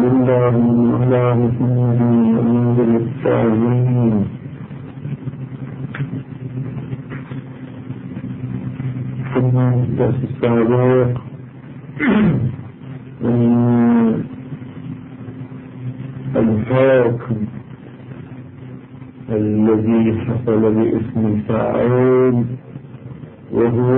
الله على محمد وعلى الطاهرين. ثم الدرس السابق الحكم الذي حصل باسم الفاعل، وهو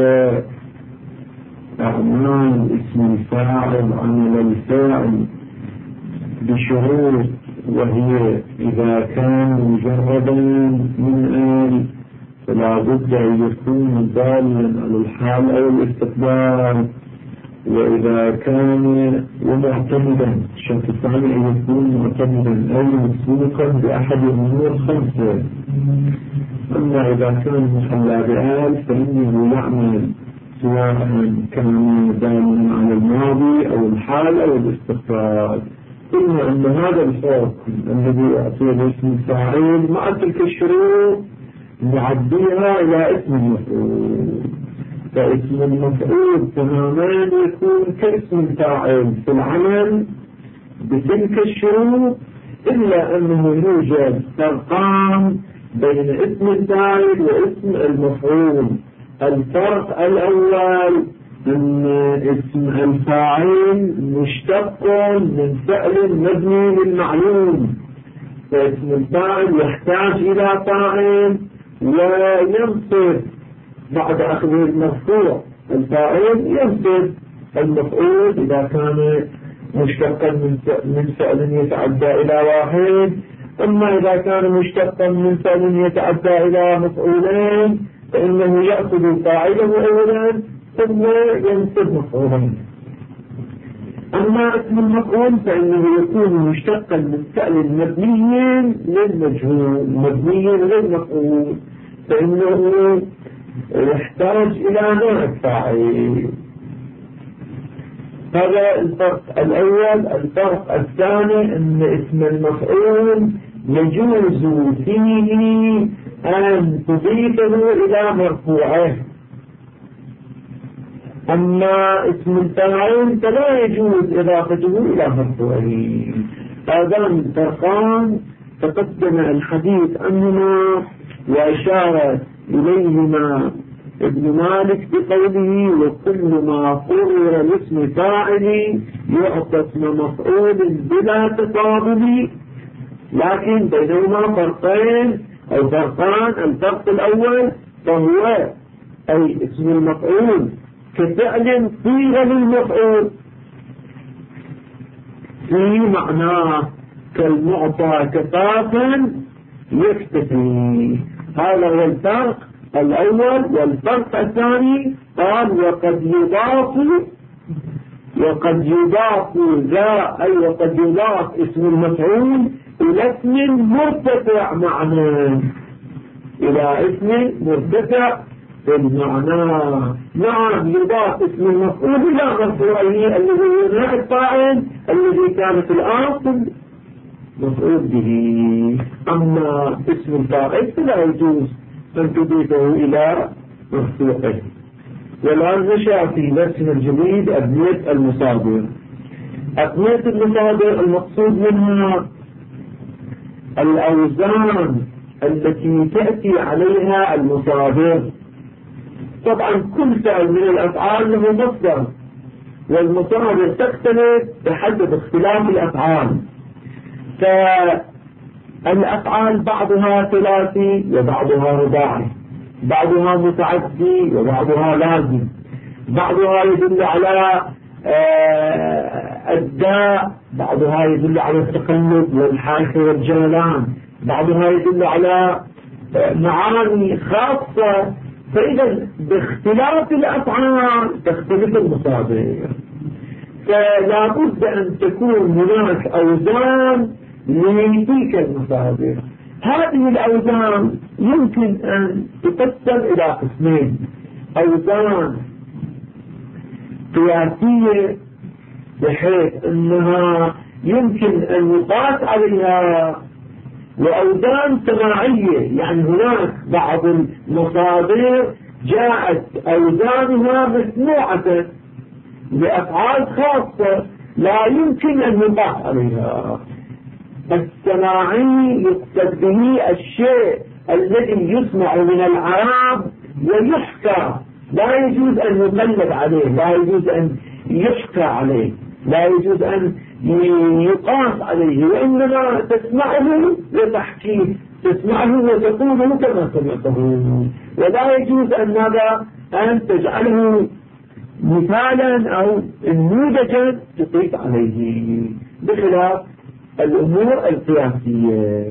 أعمال اسم الفاعل عمل الفاعل بشروط، وهي إذا كان مجردا من آل فلا بد أن يكون دالا على الحال أو الاستقبال، وإذا كان ومعتمدا الشرط الثاني أن يكون معتمدا أو مسبوقا بأحد الأمور 5. أما إذا كان محلى بآل فإنه يعمل سواء كان دالا على الماضي أو الحال أو الاستقبال. قلنا أن هذا الحكم الذي يعطي اسم الفاعل مع تلك الشروط نعديها إلى اسم المفعول، فاسم المفعول تماما يكون كاسم الفاعل في العمل بتلك الشروط، إلا أنه يوجد فرقان بين اسم الفاعل واسم المفعول. الفرق الأول أن اسم الفاعل مشتق من فعل مبني للمعلوم، فاسم الفاعل يحتاج إلى فاعل وينصب بعد أخذ المرفوع. الفاعل ينصب المفعول إذا كان مشتقا من فعل يتعدى إلى واحد، أما إذا كان مشتقا من فعل يتعدى إلى مفعولين فإنه يأخذ فاعله أولا ثم ينصب مفعولين. أما اسم المفعول فإنه يكون مشتقا من فعل مبني للمجهول مبني للمفعول، فإنه يحتاج إلى نوع فاعل. هذا الفرق الأول. الفرق الثاني أن اسم المفعول يجوز فيه أن تضيفه إلى مرفوعه، أما اسم الفاعل فلا يجوز إضافته إلى مرفوعه. هذان الفرقان تقدم الحديث عنهما وأشار إليهما ابن مالك بقوله: وكل ما قرر لاسم فاعل يعطى اسم مفعول بلا تقابل. لكن بينهما فرقين أو فرقان. الفرق الأول فهو أي اسم المفعول كفعل صيغ للمفعول في معناه كالمعطى كفافا يكتفي. هذا هو الفرق الأول. والفرق الثاني قال: وقد يضاف وقد يضاف اسم المفعول إلى اسم مرتفع معناه، إلى اسم مرتفع في المعنى. نعم، يضاف اسم المفعول إلى مرفوعه الذي هو الفاعل الذي كان في الأصل مفعول به. أما اسم الفاعل فلا يجوز أن تضيفه إلى مرفوعه. والآن نشأ في درسنا الجديد أبنية المصادر. أبنية المصادر المقصود منها الأوزان التي تأتي عليها المصادر. طبعا كل فعل من الأفعال له مصدر، والمصادر تختلف بحسب اختلاف الأفعال. فالأفعال بعضها ثلاثي وبعضها رباعي، بعضها متعدي وبعضها لازم، بعضها يدل على الداء، بعضها يدل على التقلب والحاكي والجولان، بعضها يدل على معاني خاصة. فإذا باختلاف الأفعال تختلف المصادر، فلا بد أن تكون هناك أوزان لتلك المصادر. هذه الأوزان يمكن أن تقسم إلى قسمين: أوزان قياسية بحيث أنها يمكن أن يقاس عليها، وأوزان سماعية، يعني هناك بعض المصادر جاءت أوزانها مسموعة لأفعال خاصة، لا يمكن أن يقاس عليها. السماعي يقصد به الشيء الذي يسمع من العرب ويحكى، لا يجوز أن يقلد عليه، لا يجوز أن يحكى عليه، لا يجوز أن يقاس عليه، وإنما تسمعه وتحكيه، تسمعه وتقوله كما سمعته، ولا يجوز أن تجعله مثالا أو نموذجا تقيس عليه، بخلاف الأمور القياسية.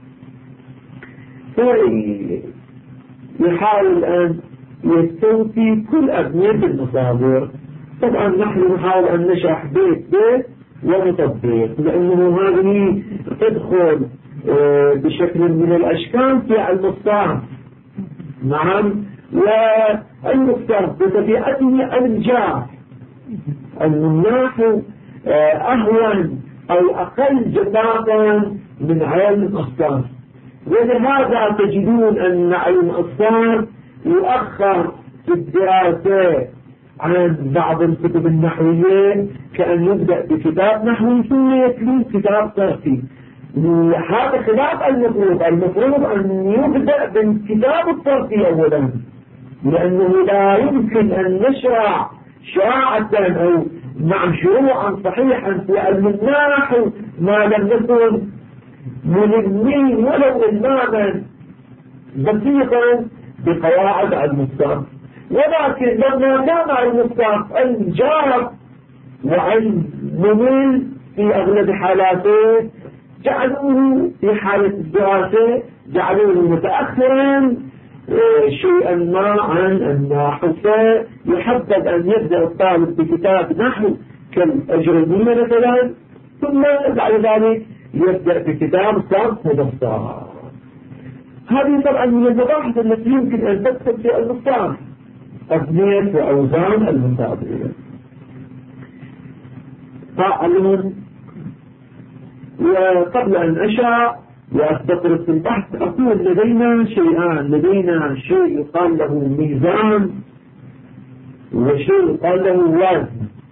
يحاول أن يستوفي كل أبنية المصادر. طبعا نحن نحاول أن نشرح بيت ومطبق، لأنه هذه تدخل بشكل من الأشكال في المصطلح. نعم. والمصطلح بطبيعته الجاف، المناح أهون أو أقل جفافا من علم الأصطار، ولهذا تجدون أن علم الأصطار يؤخر في الدراسة عن بعض الكتب النحوية، كأن يبدأ بكتاب نحوي ثم يتلو كتاب صرفي. هذا خلاف المفروض أن يبدأ بالكتاب الصرفي أولا، لأنه لا يمكن أن نشرع شراعة أو شروعا صحيحا في علم النحو ما لم يكن ملمين ولو إلماما بسيطا بقواعد علم الصرف. ولكن لما كان علم الصرف الجار وعلم ممل في أغلب حالاته، جعلوه في حالة الدراسة جعلوه متأخرا شيئا ما عن النحو، فيحبذ أن يبدأ الطالب بكتاب نحو كالأجرمية مثلا، ثم بعد ذلك يبدأ بكتاب صرف مبسط. هذه طبعا من المباحث التي يمكن أن تدخل في المصطلح، أبنية وأوزان المصادر. فعلم. وقبل أن أشرع وأستطرد في البحث أقول لدينا شيئان، لدينا شيء يقال له ميزان وشيء يقال له وزن.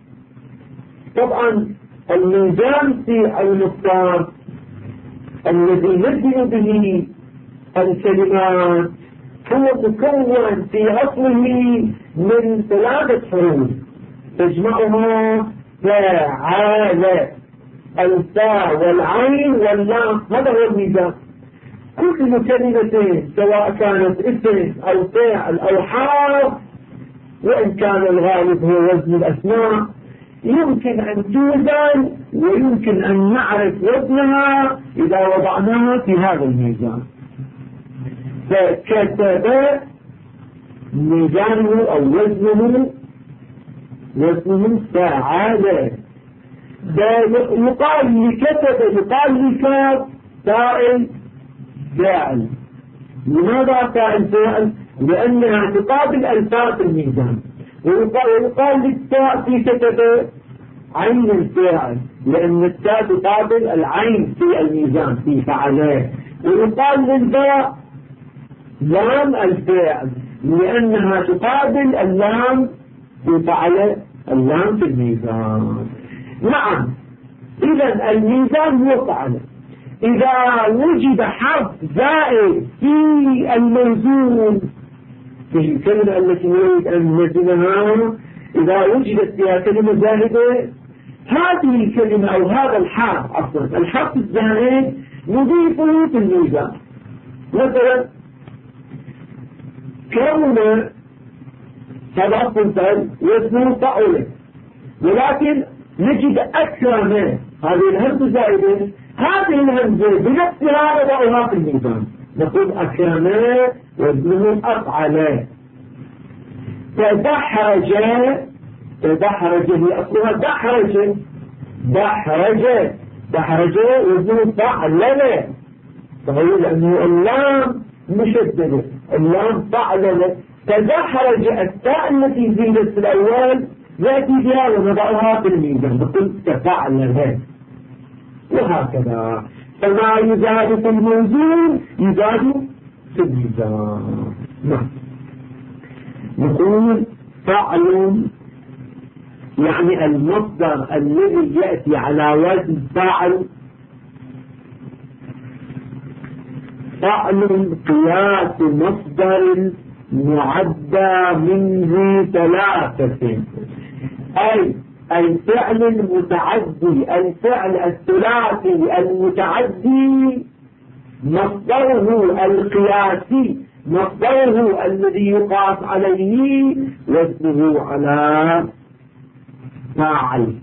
طبعا الميزان في المصطلح الذي نبدأ به الكلمات هو مكون في أصله من 3 حروف تجمعها فعال، الفاء والعين واللام، هذا هو الميزان. كل كلمة سواء كانت اسم أو فاعل أو حرف، وإن كان الغالب هو وزن الأسماء، يمكن أن توزن ويمكن أن نعرف وزنها إذا وضعناها في هذا الميزان. فكتب ميزانه أو وزنه فعال. يقال لكتب، يقال لكتاب فاعل فاعل. لماذا فاعل؟ لأنها تقابل الفاء في الميزان. ويقال للتاء في كتب عين الفاعل، لأن التاء تقابل العين في الميزان في فعله. ويقال للباء لام الفاعل، لأنها تقابل اللام في فعله، اللام في الميزان. نعم. إذا الميزان هو فعله. إذا وجد حرف زائد في الموزون، في الكلمة التي نريد أن نوزنها، إذا وجدت فيها كلمة زائدة، هذه الكلمة أو هذا الحرف أصلا الحرف الزائد نضيفه في الميزان. مثلا كلمة هذا أصلا وزنه فعله، ولكن نجد أكثر من هذه الهمزة زائدة، هذه الهمزة بنفسها نضعها في الميزان، نقول أكرم وزنه أفعل. فدحرج هي أصلها دحرج وزنه فعلل، فهو لأنه اللام مشددة، اللام فعلل. فدحرج التاء التي زيدت في الأول يأتي بها ونضعها في الميزان، نقول تفعلل، وهكذا. فما يزاد في الموزون يزاد في الميزان. نقول فعل يعني المصدر الذي يأتي على وزن فاعل فعل قياس مصدر معدى من ذي ثلاثة، أي الفعل المتعدي، الفعل الثلاثي المتعدي مصدره القياسي، مصدره الذي يقاس عليه وزنه على فاعل.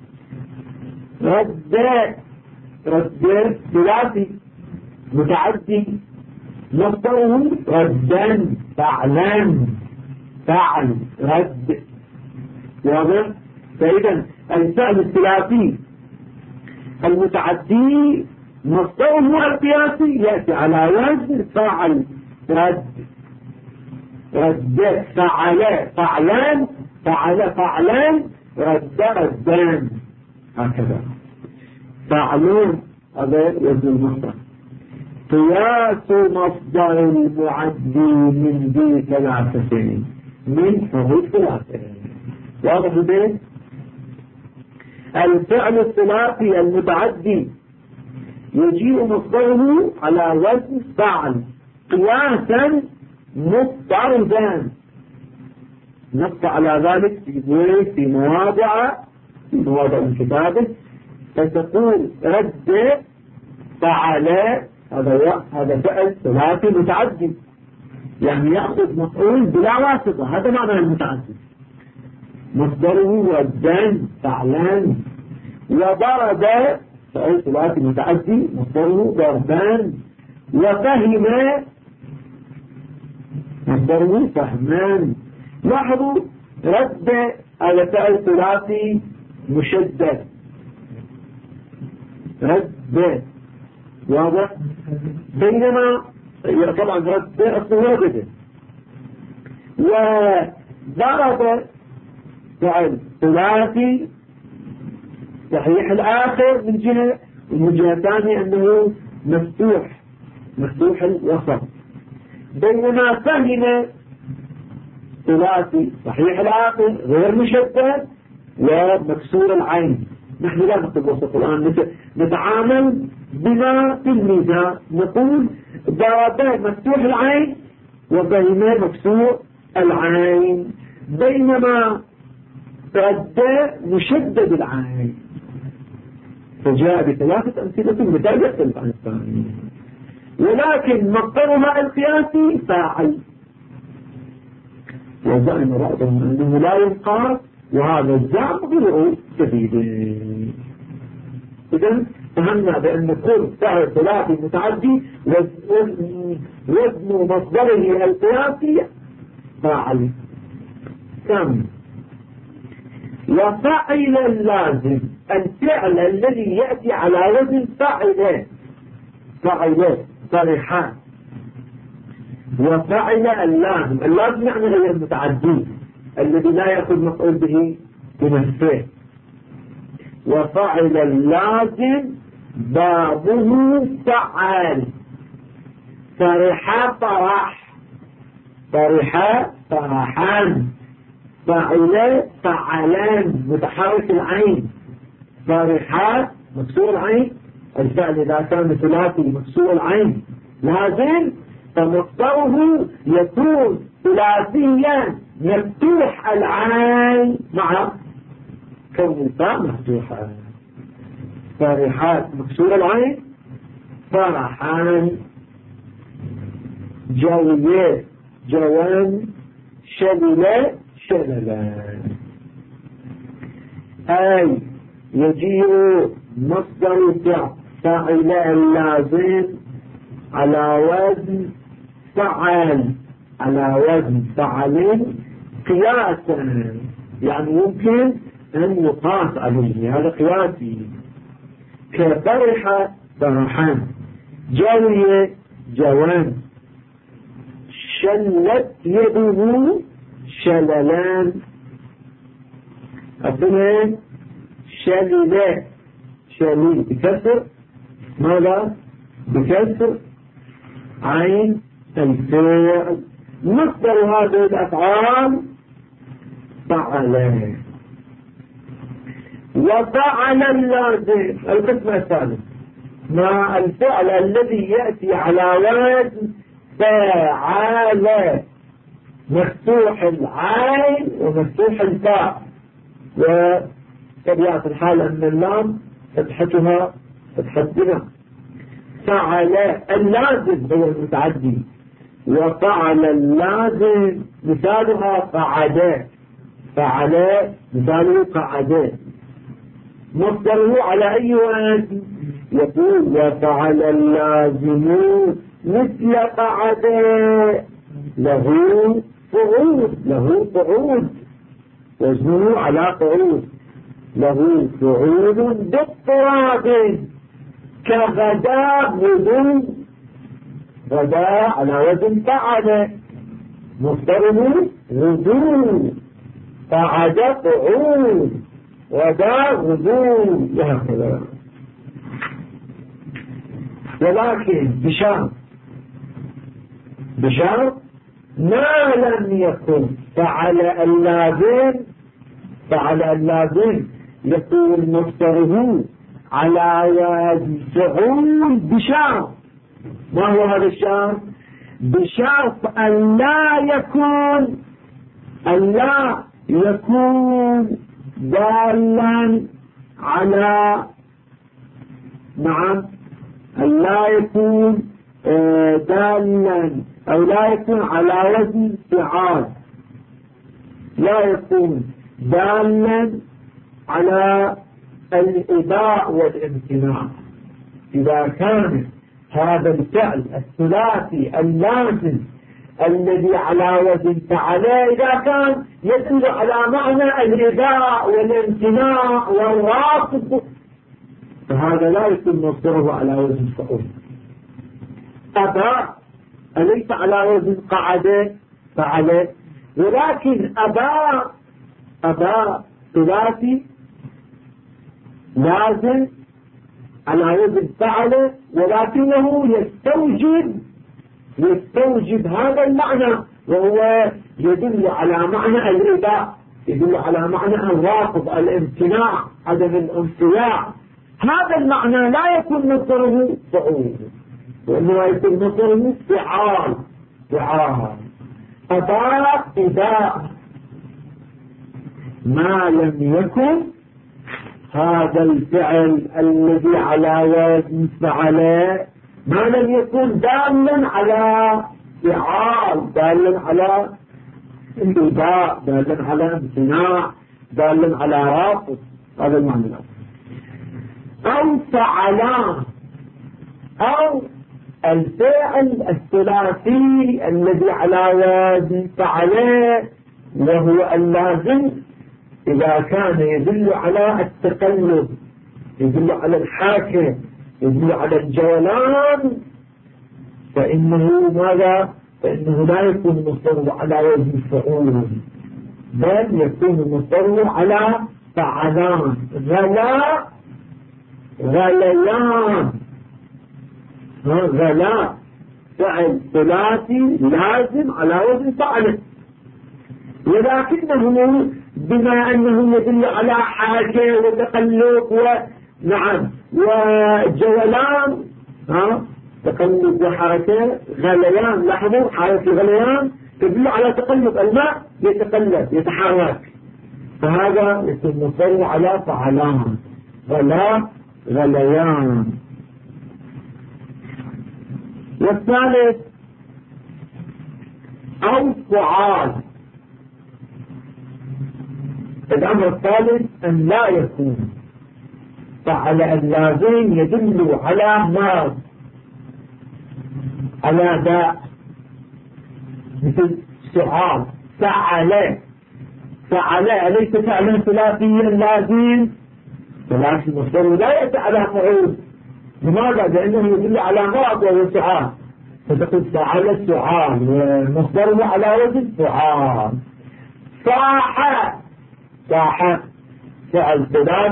رد ثلاثي متعدي مصدره ردا فعلا فعل رد. واضح؟ فإذا الفعل الثلاثي المتعدي مصدره القياسي يأتي على وزن فعل رد فعل فعلان فعل فعلان رد ردان، هكذا فعلون. هذا وزن المصدر. قياس مصدر المعدي من ذي ثلاثة من حروف ثلاثة. واضح البيت؟ الفعل الثلاثي المتعدي يجيء مصدره على وزن فعل قياسا مضطردا، نص على ذلك في مواضع من كتابه، فتقول رد فعل، هذا فعل ثلاثي متعدي، يعني يأخذ مفعول بلا واسطة، هذا معنى المتعدي. مصدره ردان فعلان. وضرب فعل ثلاثي متعدي مصدره ضربان. وفهم مصدره فهمان. لاحظوا رد على فعل ثلاثي مشدد، رد. واضح؟ بينما طبعا رد أصله رد. وضرب فعل ثلاثي صحيح الآخر من جهة، ومن جهة ثانية أنه مفتوح الوسط. بينما فهم ثلاثي صحيح الآخر غير مشدد ومكسور العين. نحن لا نكتب وسط الآن، نتعامل بما في الميزان، نقول ضرب مفتوح العين وبين مكسور العين، بينما رد مشدد العين. فجاء بثلاثة أمثلة مثال يختلف عن الثاني، ولكن مصدرها القياسي فاعل. وزعم بعضهم أنه لا ينقاس، وهذا الزعم غير سديد. إذن فهمنا بأن كل فعل ثلاثي متعدي وزن مصدره القياسي فاعل. كم؟ وفعل اللازم الفعل الذي يأتي على وزن فعل صريحان. وفعل اللازم يعني غير متعدي، الذي لا يأخذ مفعول به بنفسه. وفعل اللازم بابه فعل. فرح فرحان. فعل فعلان متحرك العين. فرحات مكسور العين، الفعل إذا كان ثلاثي مكسور العين لازم، فمصدره يكون ثلاثيا مفتوح العين مع كون الفاء مفتوحة. فرحات مكسور العين، فرحان. جوية جوان، شلل شللان. أي يجيء مصدر فاعل اللازم على وزن فعل، على وزن فعل قياسا، يعني يمكن أن يقاس عليه، هذا قياسي. كفرح فرحان، جوية جوان، شلت يده شللان. أصلا شلل شليل بكسر ماذا؟ بكسر عين الفعل. مصدر هذه الأفعال فعلان. وفعل اللازم القسم الثالث ما الفعل الذي يأتي على وزن فعل مفتوح العين ومفتوح الفاء، وطبيعة الحال أن اللام فتحتها فتحة بناء. فعل اللازم هو المتعدي، وفعل اللازم مثالها قعد، فعل مثاله قعد. مصدره على أي وزن؟ يقول وفعل اللازم مثل قعد له قعود، له قعود، وزنه على قعود، له قعود باضطراب كغدا غدو، غدا على وزن فعل، مصدره غدو، قعد قعود، غدا غدو، وهكذا. ولكن بشرط ما لم يكن فعل اللازم يكون مصدره على وزن فعول بشرط. ما هو هذا الشرط؟ بشرط أن لا يكون دالا على أن لا يكون دالا أو لا يكون على وزن فعال، لا يكون دالا على الإباء والامتناع. إذا كان هذا الفعل الثلاثي اللازم الذي على وزن فعل إذا كان يدل على معنى الإباء والامتناع والرافض، فهذا لا يكون مصدره على وزن فعول. أبى أليس على وزن قعد فعل، ولكن أبى ثلاثي لازم على وزن فعل، ولكنه يستوجب هذا المعنى، وهو يدل على معنى الإباء، يدل على معنى الرافض، الامتناع، عدم الانصياع. هذا المعنى لا يكون مصدره فعول، وإنما يكون مصدره فعال. أباء إباء ما لم يكن هذا الفعل الذي على وزن فعل، ما لم يكن دالا على فعال، دالا على الإباء، دالا على امتناع، دالا على رافض. هذا المعنى الأول. أو فعلان، أو الفعل الثلاثي الذي على وزن فعل وهو اللازم إذا كان يدل على التقلب، يدل على الحاكم، يدل على الجولان، فإنه ماذا؟ فإنه لا يكون مصدره على وزن فعول، بل يكون مصدره على فعلان. غليان، غلا فعل ثلاثي لازم على وزن فعل، ولكنه بما أنه يدل على حاكة وتقلب وجولان، تقلب وحركة، غليان. لاحظوا حركة غليان تدل على تقلب، الماء يتقلب يتحرك، فهذا يكون مصدره على فعلان، غليان. والثالث أو فعال. الأمر الثالث أن لا يكون فعل اللازم يدل على مرض، على داء، مثل سعال، فعل أليس فعلا ثلاثيا لازم، ولكن مصدره لا يأتي على فعول. لماذا؟ لأنه يدل على مرض وهو سعال، فتقول فعل سعال ومصدره على وزن فعال. صاح فعل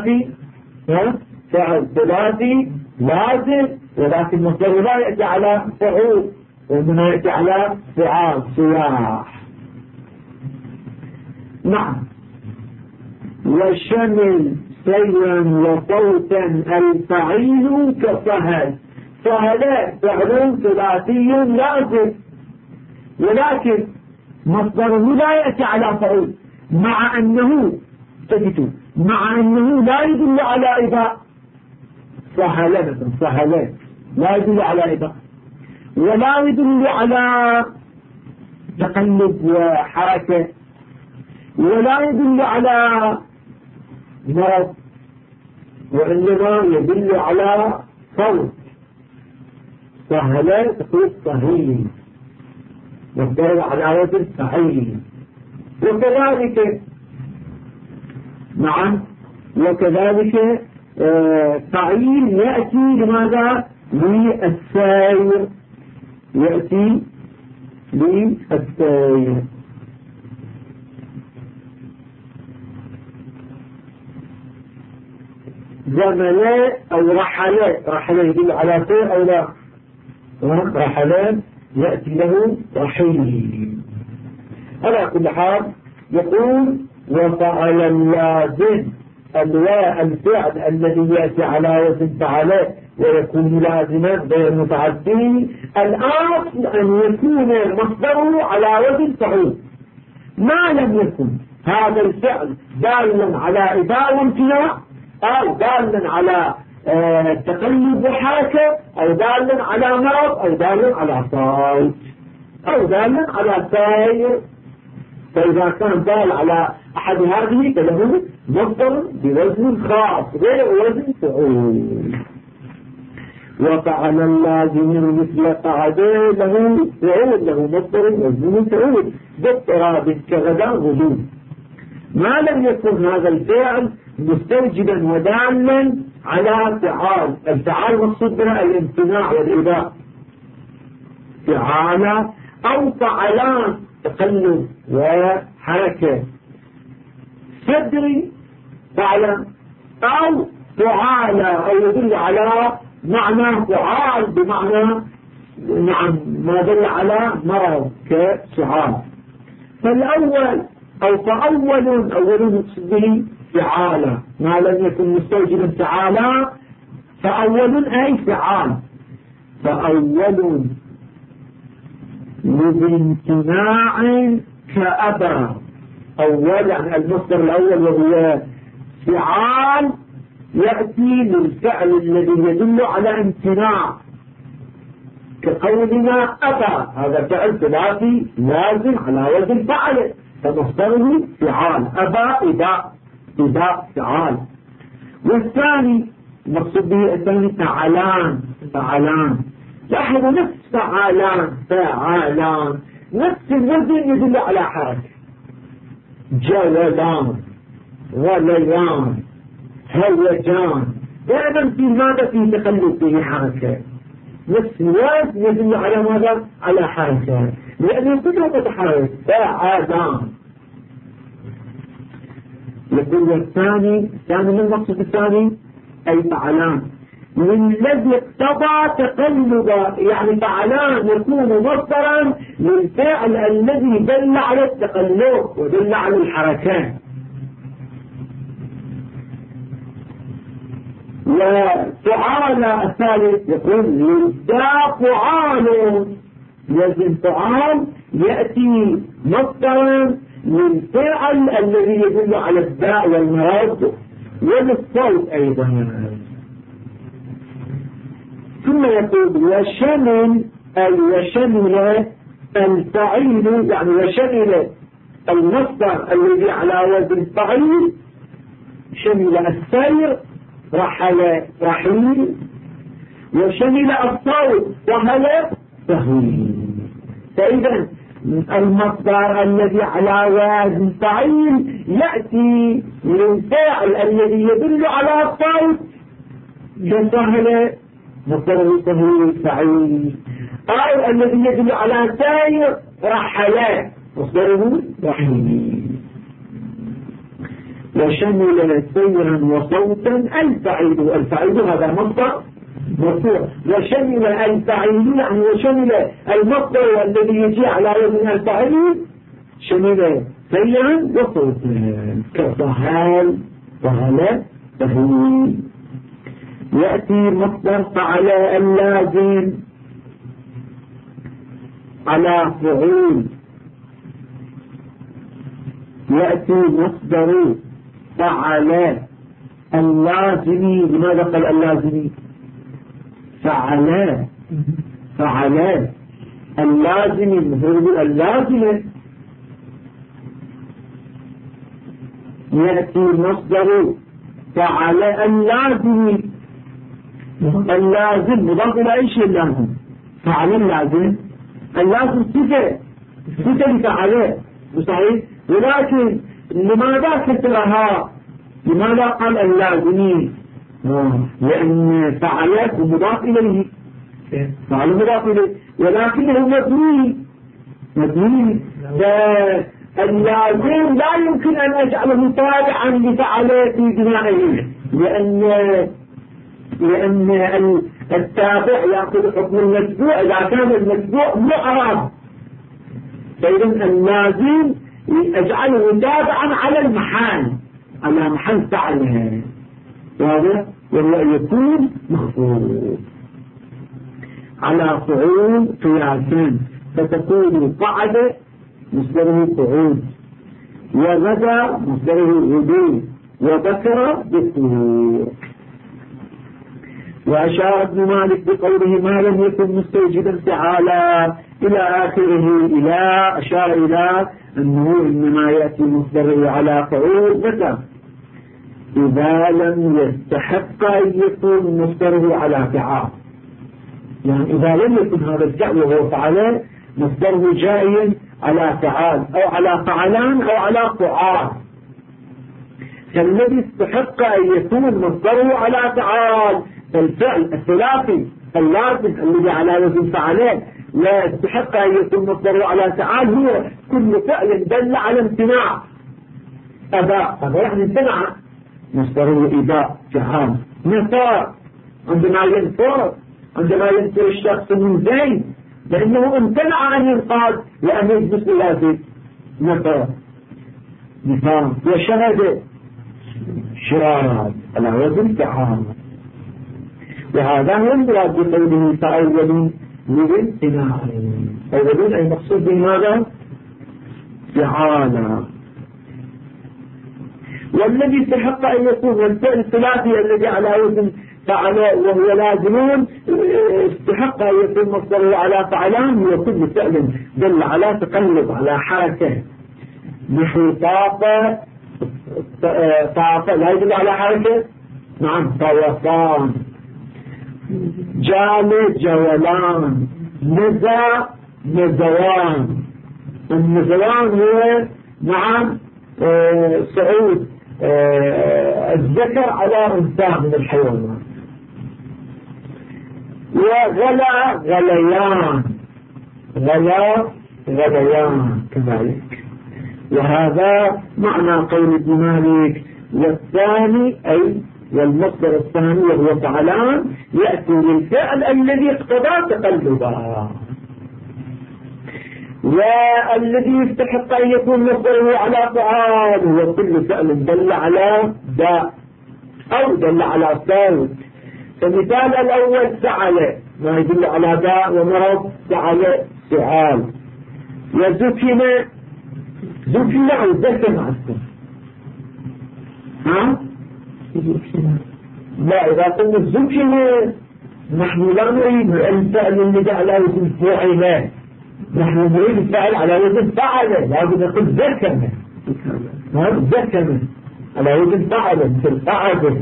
ثلاثي لازم، ولكن مصدره لا يأتي على فعول، وإنما يأتي على فعال، صياح. نعم. وشمل سيرا وصوتا الفعيل كسهل. سهل فعل ثلاثي لازم، ولكن مصدره لا يأتي على فعل، مع أنه تجد مع أنه لا يدل على إباء. سهل مثلا، سهل لا يدل على إباء، ولا يدل على تقلب وحركة، ولا يدل على مرض، وإنما يدل على صوت. سهل تقول صهيل، مصدر على وزن فعيل. وكذلك نعم، وكذلك فعيل يأتي لماذا؟ للسير، يأتي للسير. زمن أو رحل يدل على سير أو لا؟ رحل يأتي له رحيل. على كل حال يقول وفعل اللازم الفعل الذي يأتي على وزن فعله ويكون لازما غير متعدي. الأصل أن يكون مصدره على وزن فعول. ما لم يكن هذا الفعل دالا على إباء وامتناع، أو دالا على تقلب وحركة، أو دالا على مرض، أو دالا على صوت، أو دالا على سير. فإذا كان دال على أحد هذه فله مصدر بوزن خاص غير وزن فعول. وفعل اللازم مثل قعده له فعول، له مصدر وزن فعول باضطراب كغدا غدو. ما لم يكن هذا الفعل مستوجبا ودالا على فعال. الفعال مقصود بها الامتناع والإباء. فعال أو فعلان تقلب وحركة، صدري فعلا، أو فعال، أو يدل على معنى فعال بمعنى نعم ما دل على مرض كسعال. فالأول أو فأول، أول مقصود به فعال ما لم يكن مستوجبا فعالا، فأول أي فعال. فأول لامتناع كأبى. أول يعني المصدر الأول وهو فعال يأتي للفعل الذي يدل على امتناع، كقولنا أبى، هذا فعل ثلاثي لازم على وزن فعل، فمصدره فعال. أبى إباء فعال. والثاني مقصود به الثاني فعلان. لاحظوا نفس فعالان نفس الوزن يدل على حركة. جولان، غليان، هيجان، دائما في ماذا؟ في تقلب، في حركة. نفس الوزن يدل على ماذا؟ على حركة، لأنه كله متحرك. فعالان. يقول الثاني من المقصود الثاني أي فعلان والذي اقتضى تقلبا، يعني فعلان يكون مصدرا للفعل الذي دل على التقلب ودل على الحركات. وفعال الثالث يقول يزدى فعال، يزن فعال يأتي مصدرا للفعل الذي يدل على الداء والمرض وللصوت أيضا. ثم يقول وشمل الفعيل، يعني وشمل المصدر الذي على وزن فعيل، شمل السير رحيل، وشمل الصوت سهيل. فإذا المصدر الذي على وزن فعيل يأتي للفعل الذي يدل على الصوت كسهل، مصدره سهيل فعيل، أو الذي يدل على سير رحل، مصدره رحيل. وشمل سيرا وصوتا الفعيل هذا مصدر مرفوع. وشمل الفعيل يعني وشمل المصدر الذي يجي على وزن الفعيل، شمل سيرا وصوتا كسهل تفعيل. يأتي مصدر فعل اللازم على فعول. يأتي مصدر فعل اللازمي. لماذا قال اللازمي؟ فعل اللازمي، المفروض اللازمة. يأتي مصدر فعل اللازمي. اللازم مضاف إلى أي شيء اللازم؟ فعل اللازم. اللازم صفة لفعله، صحيح؟ ولكن لماذا كسرها؟ لماذا قال اللازمي؟ لأن فعله مضاف إليه، فعل مضاف إليه، ولكنه مبني. اللازم لا يمكن أن أجعله تابعا لفعله في بنائه، لأن التابع يأخذ حكم المتبوع إذا كان المتبوع معرب. فإذا اللازم أجعله تابعا على المحل، على محل فعله، واضح؟ وهو يكون مخفوض على فعول قياسا، فتكون قعد مصدره قعود، وغدا مصدره غدو، وبكر بالطهور. وأشار ابن مالك بقوله ما لم يكن مستوجبا تعالى إلى آخره، أشار إلى أنه إنما يأتي مصدره على فعول متى؟ إذا لم يستحق أن يكون مصدره على فعال. يعني إذا لم يكن هذا الفعل وهو فعله مصدره جاي على فعال أو على فعلان أو على فعال، فالذي استحق أن يكون مصدره على فعال فالفعل الثلاثي اللازم الذي على وزن فعلان لا يستحق أن يكون مصدره على فعال هو كل فعل دل على امتناع. أباء هذا يعني امتنع، مصدره إباء جهان. نفار عندما ينفر الشخص من زيد لأنه امتنع أن ينقاد لأن يجلس إلى زيد، نفار. وشهد شهاد على وزن فعال. وهذا هو المراد بقوله فأولين للامتناع. أولين أي مقصود بماذا؟ فعالا. والذي استحق أن يكون الفعل الثلاثي الذي على وزن فعل وهو لازمون استحق أن يكون مصدره على فعلان، وكل فعل دل على تقلب على حركة، نحو طاقة لا يدل على حركة، نعم طوفان، جال جولان، نزوان. النزوان هو نعم صعود الذكر على أنثى من الحيوانات. غليان كذلك. وهذا معنى قول ابن مالك. والثاني أي والمصدر الثاني وهو فعلان يأتي للفعل الذي اقتضى تقلبا، والذي يستحق أن يكون مصدره على فعال هو كل فعل دل على داء أو دل على صوت. فمثال الأول فعل ما يدل على داء ومرض، فعل سعال. وزكم أو زكم عسكم. لا، إذا قلنا الزكم نحن لا نريد الفعل الذي على وزن فعل، نحن نريد الفعل على وزن فعل. لابد نقول زكم على وزن فعل مثل فعل.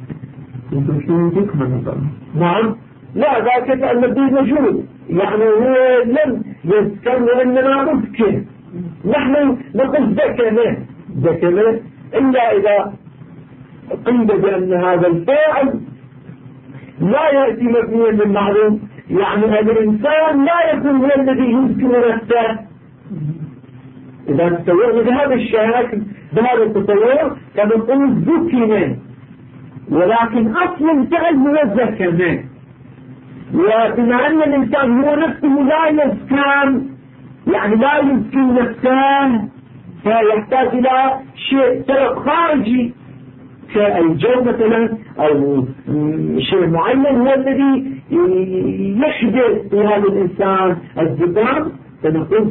نعم، لا ذاك فعل مبني مجهول، يعني هو لم يذكر وإنما أذكر. نحن نقول زكم إلا إذا قيل بأن هذا الفاعل لا يأتي مبنيا للمعلوم، يعني هذا الإنسان لا يكون هو الذي يذكر نفسه. إذا تصورنا بهذا الشكل بهذا التصور فنقول زكم، ولكن أصل الفعل هو زكم. وبما أن الإنسان هو نفسه لا يزكم، يعني لا يزكي نفسه، فيحتاج إلى شيء سبب خارجي كالجو مثلا أو شيء معين هو الذي يحدث في هذا الإنسان الزكام، فنقول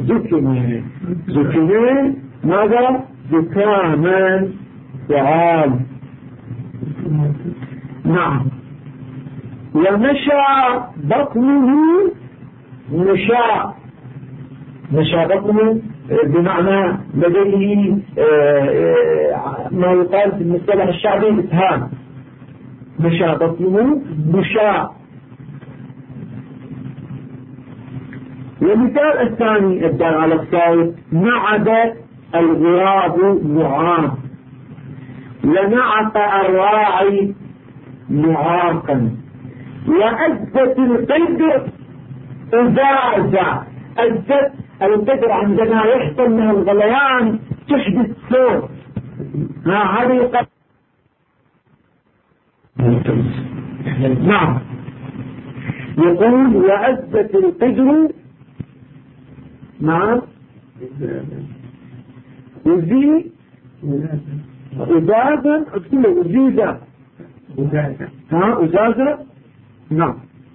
زكما ماذا؟ زكاما وعام. نعم. ومشى بطنه مشى بطنه بمعنى لديه ما يقال في المصطلح الشعبي إسهام. مشى بطنه مشاء. والمثال الثاني الدال على الصوت: نعد الغراب نعام، ونعق الراعي نعاقا، وأزت القدر أزازة. أزت القدر عندما يحصل من الغليان تحدث صوت. هذه نعم. يقول وأزت القدر. نعم. وزي أزازا اكتبه أزيزة. أزازة. نعم.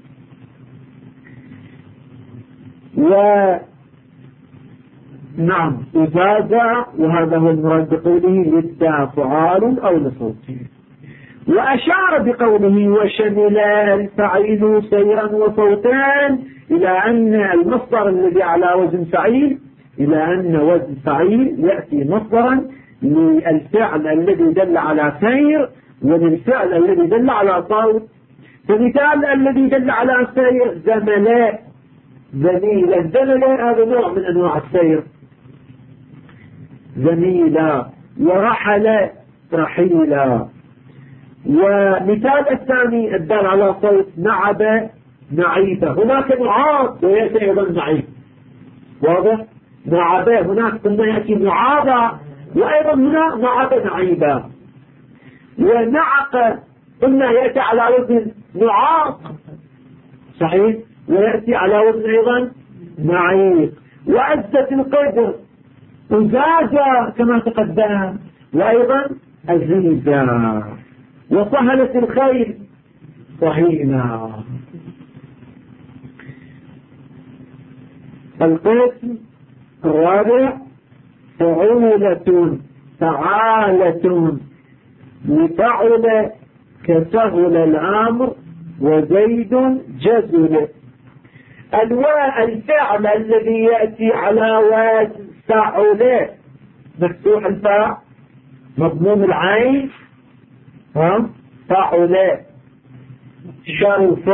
نعم أزازة، وهذا هو المراد بقوله للداء فعال أو لصوته. وأشار بقوله وشمل الفعيل سيرا وصوتان إلى أن المصدر الذي على وزن فعيل، إلى أن وزن فعيل يأتي مصدرا للفعل الذي دل على سير وللفعل الذي دل على صوت. فمثال الذي دل على سير زملاء زميلا. زملاء هذا نوع من أنواع السير. زميلا. ورحل رحيلا. ومثال الثاني الدال على صوت نعب نعيبة. هناك نعاب ويأتي أيضا نعيب. واضح؟ نعب هناك ثم يأتي نعابة، وأيضا هنا نعب نعيبة. ونعق قلنا يأتي على وزن نعاق، صحيح، ويأتي على وزن أيضا نعيق. وأزت القدر أزاجة كما تقدم، وأيضا أزيزة. وصهلت الخيل صهينا. القسم الرابع فعولة فعالة. لفعل كسهل الأمر وزيد جزل. الفعل الذي يأتي على وزن فعل مفتوح الفاء مضموم العين فعل شرف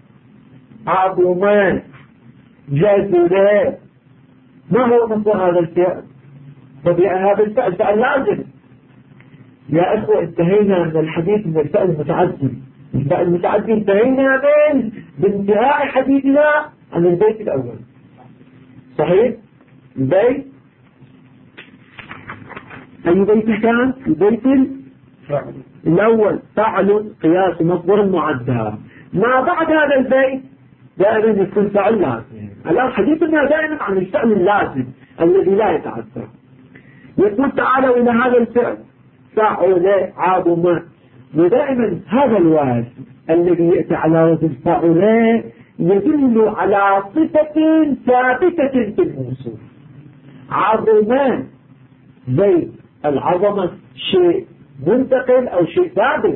عظمان جزل. ما هو مصدر هذا الفعل؟ طبيعة هذا الفعل فعل لازم. يا أخوة انتهينا من الحديث من الفعل المتعدي. الفعل المتعدي انتهينا من بانتهاء حديثنا عن البيت الأول، صحيح؟ البيت أي بيت كان؟ البيت الأول فعل قياس مصدر معدى. ما بعد هذا البيت دائما يكون فعل لازم. الآن حديثنا دائما عن الفعل اللازم الذي لا يتعدى. يقول تعالوا إلى هذا الفعل فعل عظم. ودائما هذا الوزن الذي يأتي على وزن فعل يدل على صفة ثابتة في الموصوف. عظمان زي العظمة شيء منتقل أو شيء ثابت.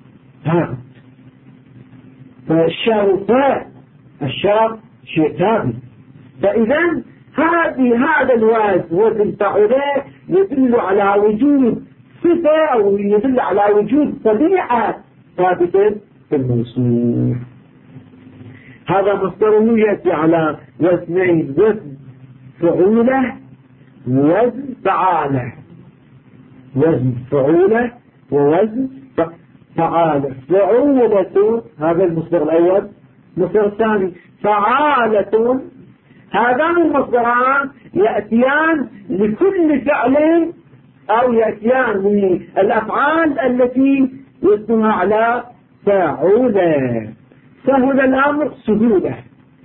فالشارفات الشار شيء ثابت. فإذا هذا وزن فعل يدل على وجود صفة أو يدل على وجود طبيعة ثابتة في الموصوف. هذا مصدره يأتي على وزنين: وزن فعولة ووزن فعالة. وزن فعولة ووزن فعالة. فعولة هذا المصدر الأول. المصدر الثاني فعالة. هذان المصدران يأتيان لكل فعل أو يأتيان للأفعال التي وزنها على فاعولة. سهل الأمر سهولة.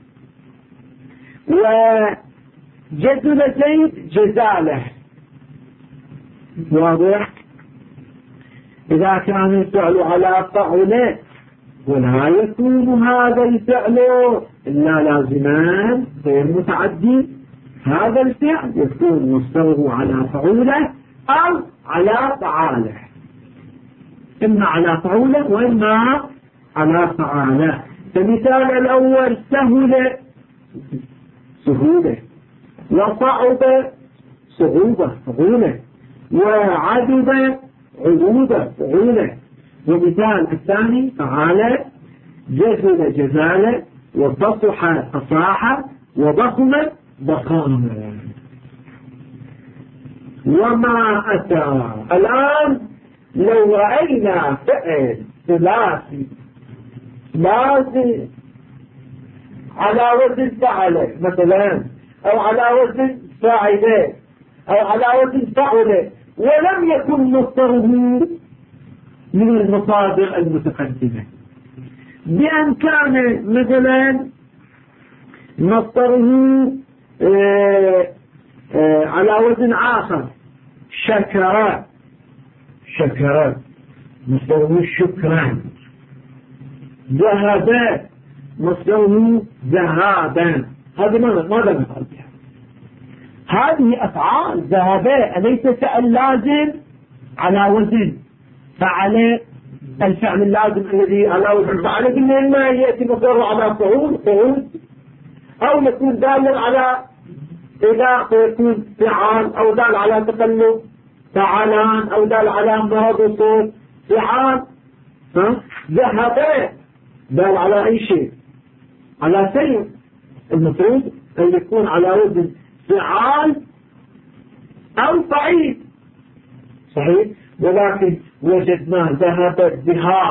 وجزل زيد جزالة. واضح؟ إذا كان الفعل على فعل ولا يكون هذا الفعل إلا لازمان غير متعدي، هذا الفعل يكون مصدره على فعوله أو على فعاله، إما على فعوله وإما على فعاله. فمثال الأول سهولة، وصعب صعوبة، وعذب عذوبة. ومثال الثاني فعال جزالة، وفصح فصاحة، وضخم ضخامة. وما أتى الآن لو رأينا فعل ثلاثي لازم على وزن فعل مثلا، أو على وزن فاعل، أو على وزن فعل، ولم يكن مصدره من المصادر المتقدمة، بأن كان مثلا مصدره على وزن آخر شكرا مصدره شكرا، ذهب مصدره ذهابا. هذا ماذا نفعل بها؟ هذه أفعال ذهب أليس فعل لازم على وزن فعل، الفعل اللازم الذي على وزن فعل إما يأتي مصدره على فعول أو يكون دالا على إذا فيكون فعال، أو دال على تقلب فعلان، أو دال على مرض صوت فعال. ذهب دال على أي شيء، على سير، المفروض أن يكون على وزن فعال أو فعيل، صحيح. ولكن وجدنا ذهب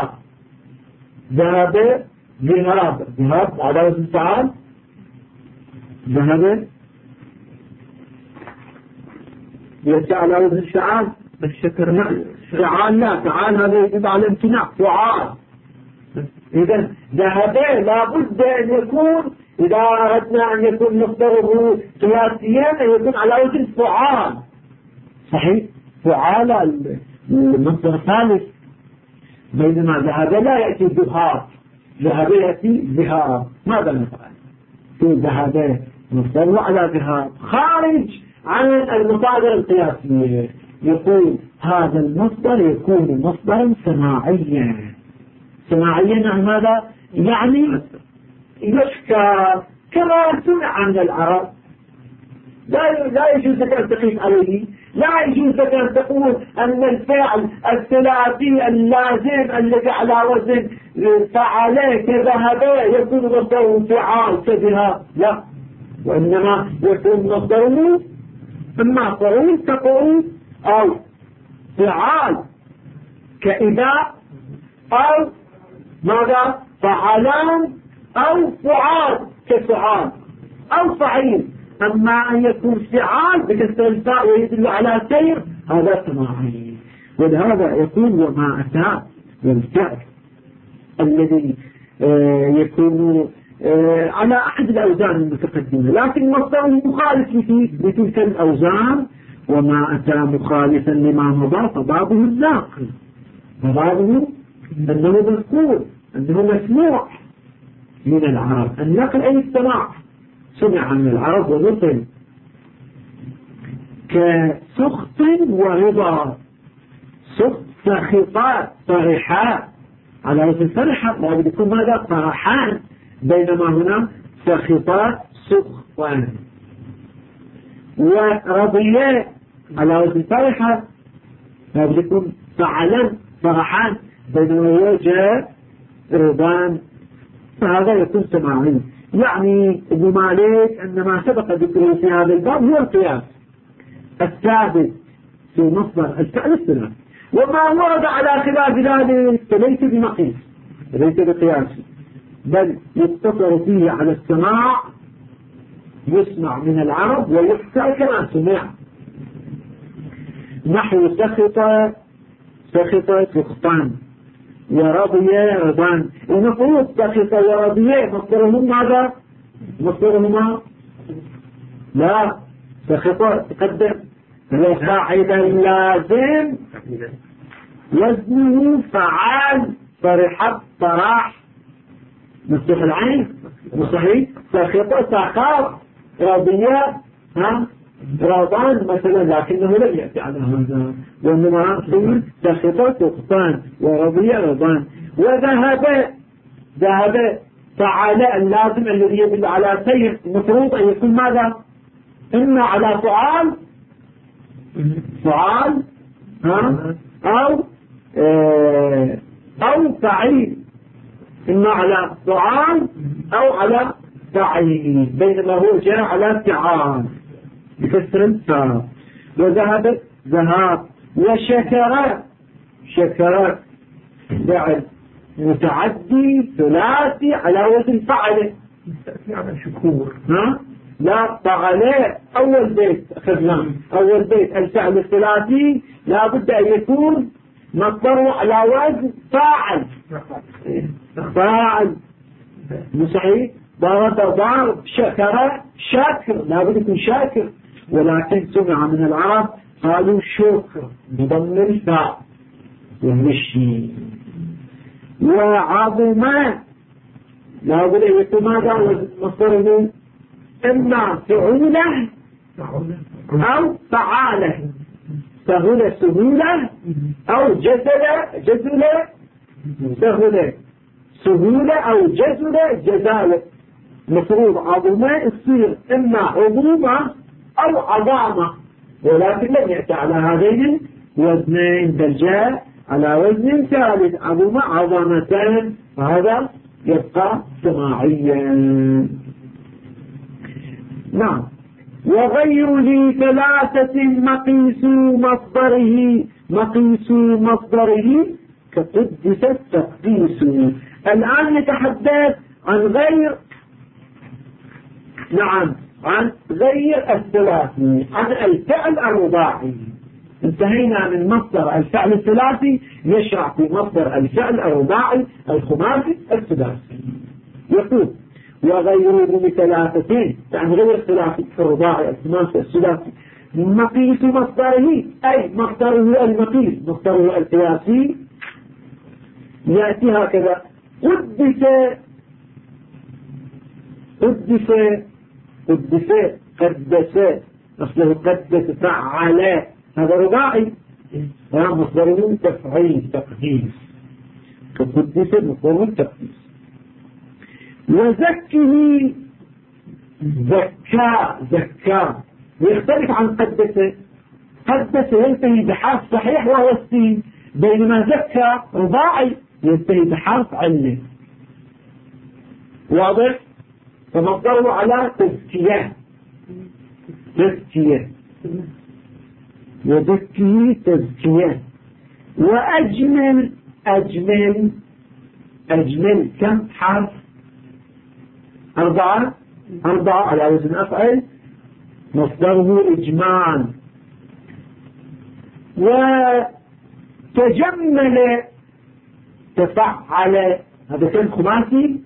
ذهاب على وزن فعال، ذهب يأتي على وزن فعال بالشكر. نعم فعال، لا فعال هذا يجب على الامتناع فعال. إذا ذهب لابد أن يكون، إذا أردنا أن يكون مصدره قياسيا أن يكون على وزن فعال، صحيح. فعال المصدر الثالث، بينما ذهب لا يأتي ذهاب، ذهب يأتي ذهاب. ماذا نفعل؟ في ذهب مصدر على ذهاب خارج عن المصادر القياسية، يقول هذا المصدر يكون مصدرا سماعيا. عن ماذا؟ يعني يشكر كما سمع عن العرب. لا يجوز لك أن تقيس عليه، لا يجوز لك أن تقول أن الفعل الثلاثي اللازم الذي على وزن فعله كذهب يكون مصدره فعال كذهاب، لا، وإنما يكون مصدره إما فعول كفعول، أو فعال كإباء، أو ماذا؟ فعلان، أو فعال كفعال، أو فعيل. أما أن يكون فعال بكسر الفاء ويدل على سير، هذا سماعي. ولهذا يكون وما أتى والفعل الذي يكون على أحد الأوزان المتقدمة، لكن مصدره مخالف لتلك الأوزان، وما أتى مخالفا لما مضى فبابه الناقل، فبابه أنه مذكور، أنه مسموع من العرب. النقل أي السماع، سمع من العرب ونقل. كسخط ورضا، سخط سخطات فرحات، على وزن فرحة لا يكون ماذا؟ فرحان، بينما هنا سخطات سخطان. ورضياء على وزن فرحة لا يكون فعلا فرحان، بينما يوجد رضان، فهذا يكون سماعي. يعني ابن مالك أن ما سبق ذكره في هذا الباب هو القياس الثابت في مصدر الفعل الثلاثي، وما ورد على خلاف ذلك فليس بمقيس، ليس بقياس، بل يقتصر فيه على السماع، يسمع من العرب ويحكى كما سمع. نحو سخط سخطان، ورضي رضان. المفروض سخط ورضي مصدرهم ماذا؟ مصدرهما لا سخط تقدم، القاعدة اللازم وزنه فعال، فرحت طراح، مفتوح العين صحيح، ساخطة ساخار، راضية راضان مثلا، لكنه لم يأتي على هذا، وإنما تقول ساخطة سقطان وراضية راضان. ذهب فعال اللازم الذي يدل على سير، المفروض أن يكون ماذا؟ إما على فعال أو فعيل، إما على فعال أو على فعيل، بينما هو جاء على فعال بكسر الفاء. وذهب ذهاب، شكر فعل متعدي ثلاثي على وزن فعل، يعني شكور. لا فعل أول بيت أخذنا، أول بيت الفعل الثلاثي لا بد أن يكون مصدره على وزن فاعل، صحيح. ضرب شكر شاكر، لا بد يكون شاكر، ولكن سمع من العرب قالوا شكر بضم الفاء والمشي. وعظم لا بد أن يكون ماذا مصدره؟ إما فعولة أو فعالة، سهولة أو سهولة أو جزالة. مفروض عظمة يصير إما عظومة أو عظامة، ولكن لم يأتي على هذين وزنين، بل جاء على وزن ثالث، عظومة عظامتين، فهذا يبقى سماعيا. نعم. وغير ذي ثلاثة مقيس مصدره كقدس التقديس. الآن نتحدث عن غير، نعم، عن غير الثلاثي، عن الفعل الرباعي. انتهينا من مصدر الفعل الثلاثي، يشرع في مصدر الفعل الرباعي الخماسي السداسي. يقول وغير ذي ثلاثتين، يعني غير الثلاثي الرباعي الخماسي السداسي، مقيس مصدره، أي مصدره المقيس، مصدره القياسي، يأتي هكذا: قدس أصله قدس فعل، هذا رباعي، مصدره تفعيل تقديس، قدس مصدره تقديس. وزكه زكى ويختلف عن قدس ينتهي بحرف صحيح وهو السين، بينما زكى رباعي ينتهي بحرف علة. واضح؟ فمصدره على تزكية، وزكيه تزكية. وأجمل كم حرف؟ 4 على وزن أفعل، مصدره إجمال. وتجمل تفعل، هذا كان خماسي،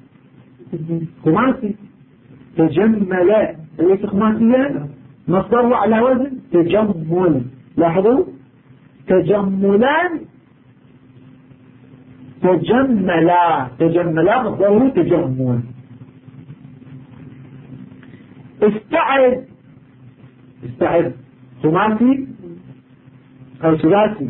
تجمل ليس خماسيا، مصدره على وزن تجمل. لاحظوا، تجملا مصدره تجمل. استعد خماسي أو ثلاثي؟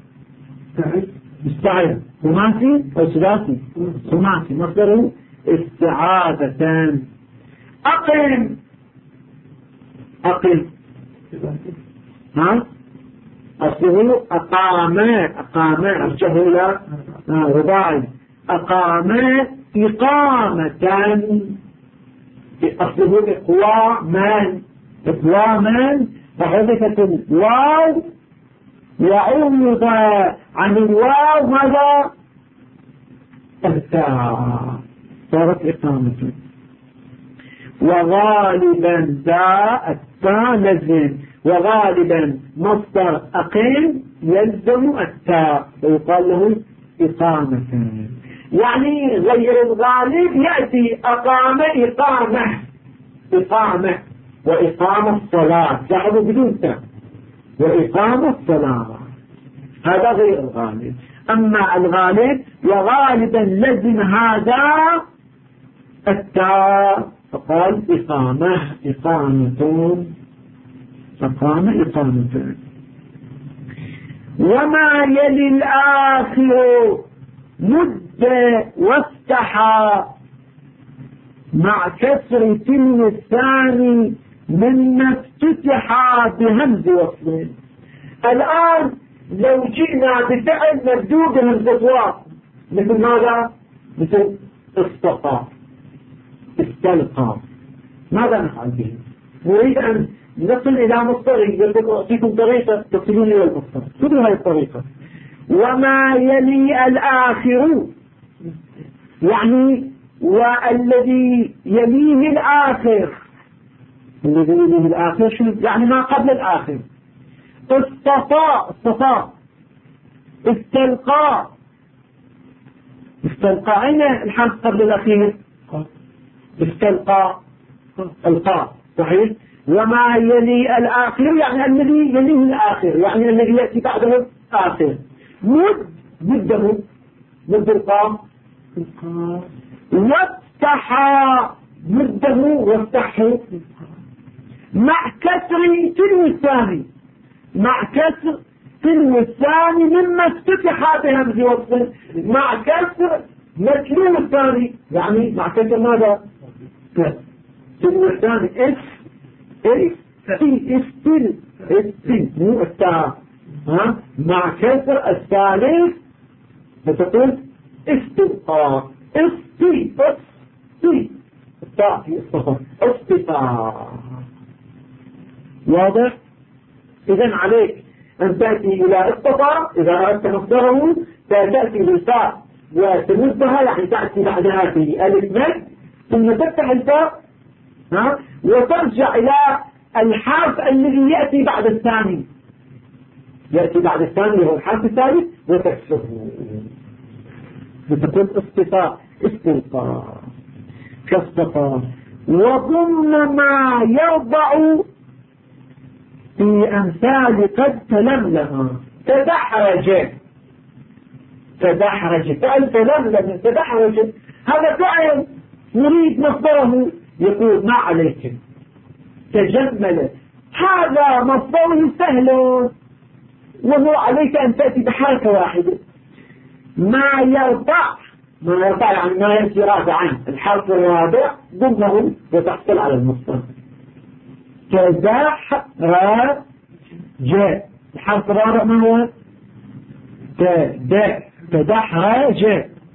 استعد خماسي أو ثلاثي؟ خماسي، مصدره استعادة. أقم أصله أقام أرجه رباعي، أقام إقامة، أصله إقواما، فحذفت الواو وعوض عن الواو ماذا؟ التاء، صارت إقامة. وغالبا ذا التاء لزم، وغالبا مصدر أقيم يلزم التاء ويقال له إقامة. يعني غير الغالب يأتي أقام إقامة وإقام الصلاة، لاحظوا بدون تاء، وإقام الصلاة. هذا غير الغالب. أما الغالب وغالبا لزم هذا التاء، فقال إقامة. وما يلي الآخر مد وافتحا مع كسر تل الثاني مما افتتحا بهمز وصل. الآن لو جئنا بفعل مبدوء بهمزة وصل مثل ماذا؟ مثل استقى، استلقى، ماذا نفعل به؟ نريد أن نصل إلى مصدره، أعطيكم طريقة تصلون إلى المصدر، خذوا هذه الطريقة. وما يلي الآخر يعني والذي يليه الآخر، الذي يليه الآخر شو يعني؟ ما قبل الآخر. استطاع، استلقى أين الحرف قبل الأخير؟ استلقى القاء، صحيح. وما يلي الآخر يعني الذي يليه الآخر، يعني الذي يأتي بعده آخر. مده مد القاء، وافتحا مده وافتحه مع كسر تلو الثاني، مع كسر تلو الثاني مما افتتح بهمز وصل، مع كسر متلو الثاني يعني مع كسر ماذا؟ تلو الثاني استل مو التاء، مع كسر الثالث فتقول استلقاء، التاء في استطاع. واضح؟ إذن عليك أن تأتي إلى استطاع إذا أردت مصدره، فتأتي بالتاء وتمدها يعني تأتي بعدها في ألف مد، ثم تفتح التاء وترجع إلى الحرف الذي يأتي بعد الثاني، هو الحرف الثالث وتكسره بتكون استلقاء كاستطاع. وضمن ما يرضع في أمثال قد تلملم. تدحرج فعل تلملم، تدحرج هذا فعل يريد مصدره، يقول ما عليكم تجمل، هذا مصدره سهل وهو عليك أن تأتي بحركة واحدة. ما يرضع يعني ما يأتي رابعا، الحرف الرابع ضمه وتحصل على المصدر. تدحرج، الحرف الرابع ما هو؟ تدحرج،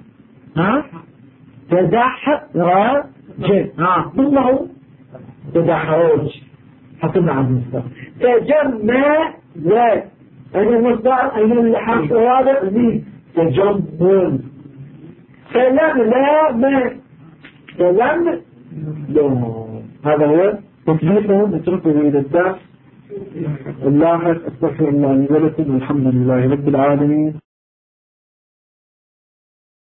ضمه تدحرج، حصلنا على المصدر. تجمل، أين المصدر؟ أين الحرف الرابع؟ تجمل. تلملم، هذا هو تطبيقه. نتركه إلى الدرس اللاحق. استغفر الله لي ولكم، والحمد لله رب العالمين.